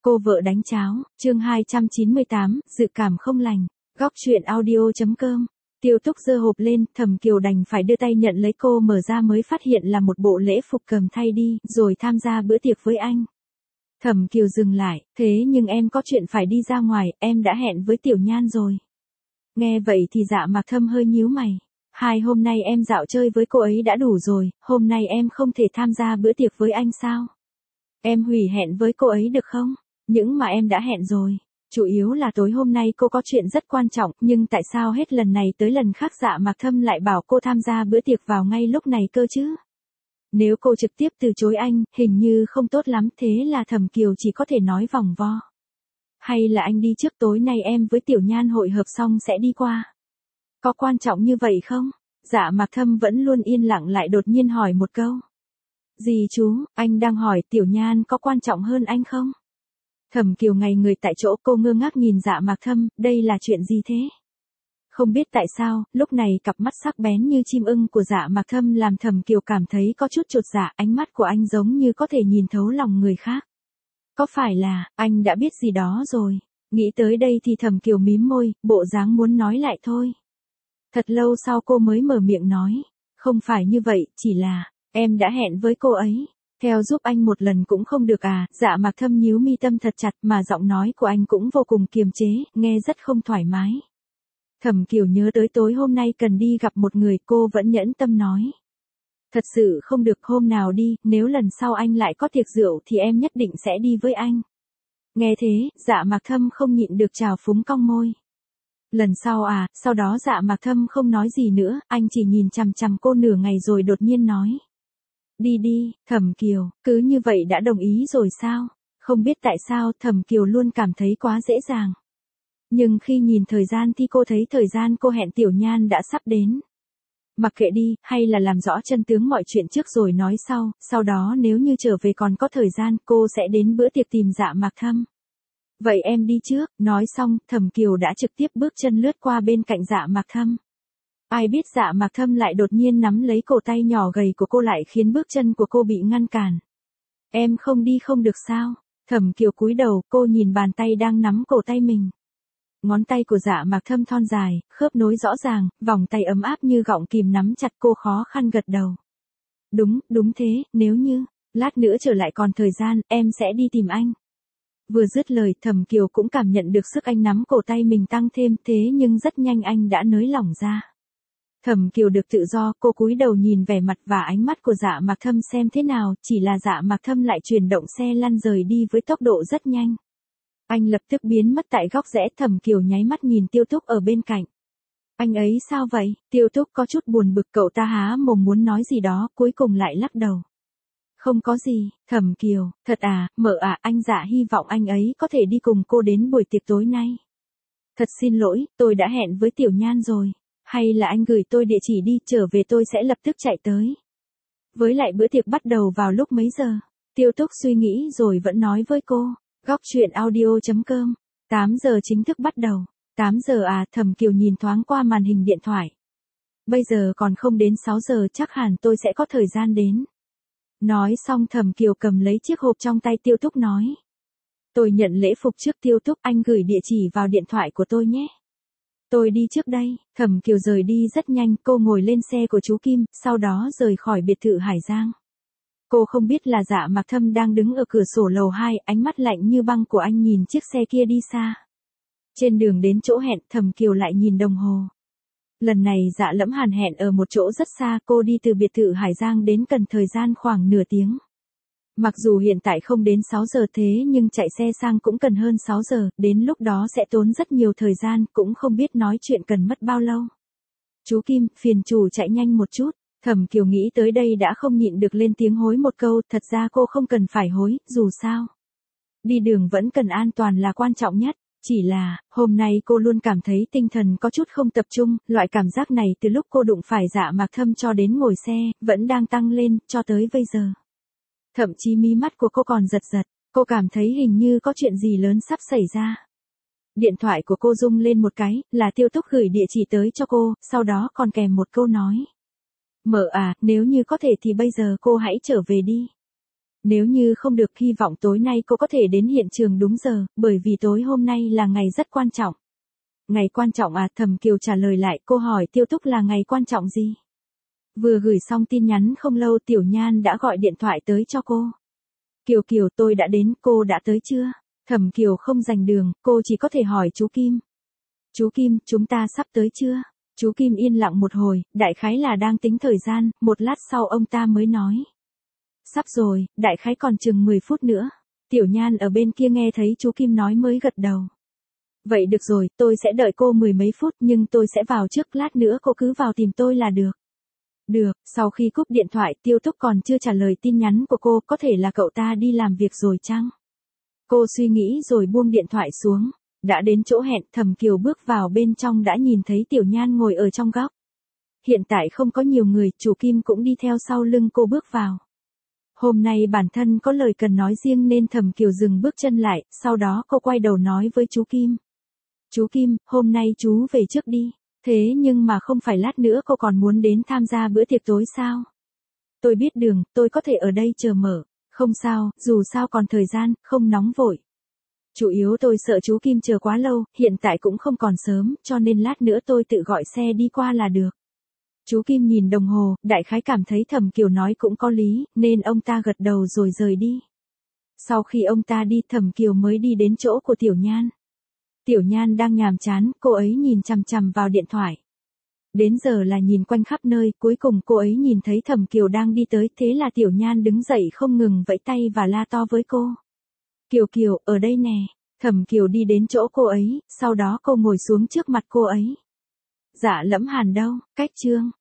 Cô vợ đánh cháo, chương 298, dự cảm không lành. Góc truyện audio.com. Tiêu Túc giơ hộp lên, Thẩm Kiều đành phải đưa tay nhận lấy, cô mở ra mới phát hiện là một bộ lễ phục cầm thay đi, rồi tham gia bữa tiệc với anh. Thẩm Kiều dừng lại, thế nhưng em có chuyện phải đi ra ngoài, em đã hẹn với Tiểu Nhan rồi. Nghe vậy thì Dạ Mạc Thâm hơi nhíu mày. Hôm nay em dạo chơi với cô ấy đã đủ rồi, hôm nay em không thể tham gia bữa tiệc với anh sao? Em hủy hẹn với cô ấy được không? Những mà em đã hẹn rồi. Chủ yếu là tối hôm nay cô có chuyện rất quan trọng, nhưng tại sao hết lần này tới lần khác Dạ Mạc Thâm lại bảo cô tham gia bữa tiệc vào ngay lúc này cơ chứ? Nếu cô trực tiếp từ chối anh, hình như không tốt lắm, thế là Thẩm Kiều chỉ có thể nói vòng vo. Hay là anh đi trước, tối nay em với Tiểu Nhan hội hợp xong sẽ đi qua. Có quan trọng như vậy không? Dạ Mạc Thâm vẫn luôn yên lặng lại đột nhiên hỏi một câu. Gì chú, anh đang hỏi Tiểu Nhan có quan trọng hơn anh không? Thẩm Kiều ngay người tại chỗ, cô ngơ ngác nhìn Dạ Mạc Thâm, đây là chuyện gì thế? Không biết tại sao, lúc này cặp mắt sắc bén như chim ưng của Dạ Mạc Thâm làm Thẩm Kiều cảm thấy có chút chột dạ, ánh mắt của anh giống như có thể nhìn thấu lòng người khác. Có phải là, anh đã biết gì đó rồi? Nghĩ tới đây thì Thẩm Kiều mím môi, bộ dáng muốn nói lại thôi. Thật lâu sau cô mới mở miệng nói, không phải như vậy, chỉ là, em đã hẹn với cô ấy. Theo giúp anh một lần cũng không được à? Dạ Mạc Thâm nhíu mi tâm thật chặt, mà giọng nói của anh cũng vô cùng kiềm chế, nghe rất không thoải mái. Thẩm Kiều nhớ tới tối hôm nay cần đi gặp một người, cô vẫn nhẫn tâm nói. Thật sự không được, hôm nào đi, nếu lần sau anh lại có tiệc rượu thì em nhất định sẽ đi với anh. Nghe thế, Dạ Mạc Thâm không nhịn được trào phúng cong môi. Lần sau à? Sau đó Dạ Mạc Thâm không nói gì nữa, anh chỉ nhìn chằm chằm cô nửa ngày rồi đột nhiên nói. Đi đi, Thẩm Kiều, cứ như vậy đã đồng ý rồi sao? Không biết tại sao Thẩm Kiều luôn cảm thấy quá dễ dàng. Nhưng khi nhìn thời gian thì cô thấy thời gian cô hẹn Tiểu Nhan đã sắp đến. Mặc kệ đi, hay là làm rõ chân tướng mọi chuyện trước rồi nói sau đó nếu như trở về còn có thời gian cô sẽ đến bữa tiệc tìm Dạ Mạc Thâm. Vậy em đi trước, nói xong, Thẩm Kiều đã trực tiếp bước chân lướt qua bên cạnh Dạ Mạc Thâm. Ai biết Dạ Mạc Thâm lại đột nhiên nắm lấy cổ tay nhỏ gầy của cô lại khiến bước chân của cô bị ngăn cản. Em không đi không được sao? Thẩm Kiều cúi đầu, cô nhìn bàn tay đang nắm cổ tay mình. Ngón tay của Dạ Mạc Thâm thon dài, khớp nối rõ ràng, vòng tay ấm áp như gọng kìm nắm chặt, cô khó khăn gật đầu. Đúng thế, nếu như, lát nữa trở lại còn thời gian, em sẽ đi tìm anh. Vừa dứt lời, Thẩm Kiều cũng cảm nhận được sức anh nắm cổ tay mình tăng thêm, thế nhưng rất nhanh anh đã nới lỏng ra. Thẩm Kiều được tự do, cô cúi đầu nhìn vẻ mặt và ánh mắt của Dạ Mạc Thâm xem thế nào, chỉ là Dạ Mạc Thâm lại chuyển động xe lăn rời đi với tốc độ rất nhanh. Anh lập tức biến mất tại góc rẽ, Thẩm Kiều nháy mắt nhìn Tiêu Túc ở bên cạnh. Anh ấy sao vậy? Tiêu Túc có chút buồn bực, cậu ta há mồm muốn nói gì đó, cuối cùng lại lắc đầu. Không có gì, Thẩm Kiều, thật à, mợ à, anh Dạ hy vọng anh ấy có thể đi cùng cô đến buổi tiệc tối nay. Thật xin lỗi, tôi đã hẹn với Tiểu Nhan rồi. Hay là anh gửi tôi địa chỉ đi, trở về tôi sẽ lập tức chạy tới. Với lại bữa tiệc bắt đầu vào lúc mấy giờ? Tiêu Túc suy nghĩ rồi vẫn nói với cô. Góc truyện audio.com. 8 giờ chính thức bắt đầu. 8 giờ à? Thẩm Kiều nhìn thoáng qua màn hình điện thoại. Bây giờ còn không đến 6 giờ, chắc hẳn tôi sẽ có thời gian đến. Nói xong Thẩm Kiều cầm lấy chiếc hộp trong tay Tiêu Túc nói. Tôi nhận lễ phục trước. Tiêu Túc, anh gửi địa chỉ vào điện thoại của tôi nhé. Tôi đi trước đây. Thẩm Kiều rời đi rất nhanh, cô ngồi lên xe của chú Kim, sau đó rời khỏi biệt thự Hải Giang. Cô không biết là Dạ Mạc Thâm đang đứng ở cửa sổ lầu 2, ánh mắt lạnh như băng của anh nhìn chiếc xe kia đi xa. Trên đường đến chỗ hẹn, Thẩm Kiều lại nhìn đồng hồ. Lần này Dạ Lẫm Hàn hẹn ở một chỗ rất xa, cô đi từ biệt thự Hải Giang đến cần thời gian khoảng nửa tiếng. Mặc dù hiện tại không đến 6 giờ thế nhưng chạy xe sang cũng cần hơn 6 giờ, đến lúc đó sẽ tốn rất nhiều thời gian, cũng không biết nói chuyện cần mất bao lâu. Chú Kim, phiền chủ chạy nhanh một chút. Thẩm Kiều nghĩ tới đây đã không nhịn được lên tiếng hối một câu, thật ra cô không cần phải hối, dù sao. Đi đường vẫn cần an toàn là quan trọng nhất. Chỉ là, hôm nay cô luôn cảm thấy tinh thần có chút không tập trung, loại cảm giác này từ lúc cô đụng phải Dạ Mạc Thâm cho đến ngồi xe, vẫn đang tăng lên, cho tới bây giờ. Thậm chí mí mắt của cô còn giật giật, cô cảm thấy hình như có chuyện gì lớn sắp xảy ra. Điện thoại của cô rung lên một cái, là Tiêu Túc gửi địa chỉ tới cho cô, sau đó còn kèm một câu nói. Mợ à, nếu như có thể thì bây giờ cô hãy trở về đi. Nếu như không được hy vọng tối nay cô có thể đến hiện trường đúng giờ, bởi vì tối hôm nay là ngày rất quan trọng. Ngày quan trọng à? Thẩm Kiều trả lời lại, cô hỏi Tiêu Túc là ngày quan trọng gì? Vừa gửi xong tin nhắn không lâu Tiểu Nhan đã gọi điện thoại tới cho cô. Kiều Kiều, tôi đã đến, cô đã tới chưa? Thẩm Kiều không rành đường, cô chỉ có thể hỏi chú Kim. Chú Kim, chúng ta sắp tới chưa? Chú Kim yên lặng một hồi, đại khái là đang tính thời gian, một lát sau ông ta mới nói. Sắp rồi, đại khái còn chừng 10 phút nữa. Tiểu Nhan ở bên kia nghe thấy chú Kim nói mới gật đầu. Vậy được rồi, tôi sẽ đợi cô 10 mấy phút nhưng tôi sẽ vào trước, lát nữa cô cứ vào tìm tôi là được. Được, sau khi cúp điện thoại Tiêu Túc còn chưa trả lời tin nhắn của cô, có thể là cậu ta đi làm việc rồi chăng? Cô suy nghĩ rồi buông điện thoại xuống. Đã đến chỗ hẹn, Thẩm Kiều bước vào bên trong đã nhìn thấy Tiểu Nhan ngồi ở trong góc. Hiện tại không có nhiều người, chủ Kim cũng đi theo sau lưng cô bước vào. Hôm nay bản thân có lời cần nói riêng nên Thẩm Kiều dừng bước chân lại, sau đó cô quay đầu nói với chú Kim. Chú Kim, hôm nay chú về trước đi. Thế nhưng mà không phải lát nữa cô còn muốn đến tham gia bữa tiệc tối sao? Tôi biết đường, tôi có thể ở đây chờ mở. Không sao, dù sao còn thời gian, không nóng vội. Chủ yếu tôi sợ chú Kim chờ quá lâu, hiện tại cũng không còn sớm, cho nên lát nữa tôi tự gọi xe đi qua là được. Chú Kim nhìn đồng hồ, đại khái cảm thấy Thẩm Kiều nói cũng có lý, nên ông ta gật đầu rồi rời đi. Sau khi ông ta đi, Thẩm Kiều mới đi đến chỗ của Tiểu Nhan. Tiểu Nhan đang nhàm chán, cô ấy nhìn chằm chằm vào điện thoại. Đến giờ là nhìn quanh khắp nơi, cuối cùng cô ấy nhìn thấy Thẩm Kiều đang đi tới, thế là Tiểu Nhan đứng dậy không ngừng vẫy tay và la to với cô. Kiều Kiều, ở đây nè. Thẩm Kiều đi đến chỗ cô ấy, sau đó cô ngồi xuống trước mặt cô ấy. Dạ Lẫm Hàn đâu, cách chương.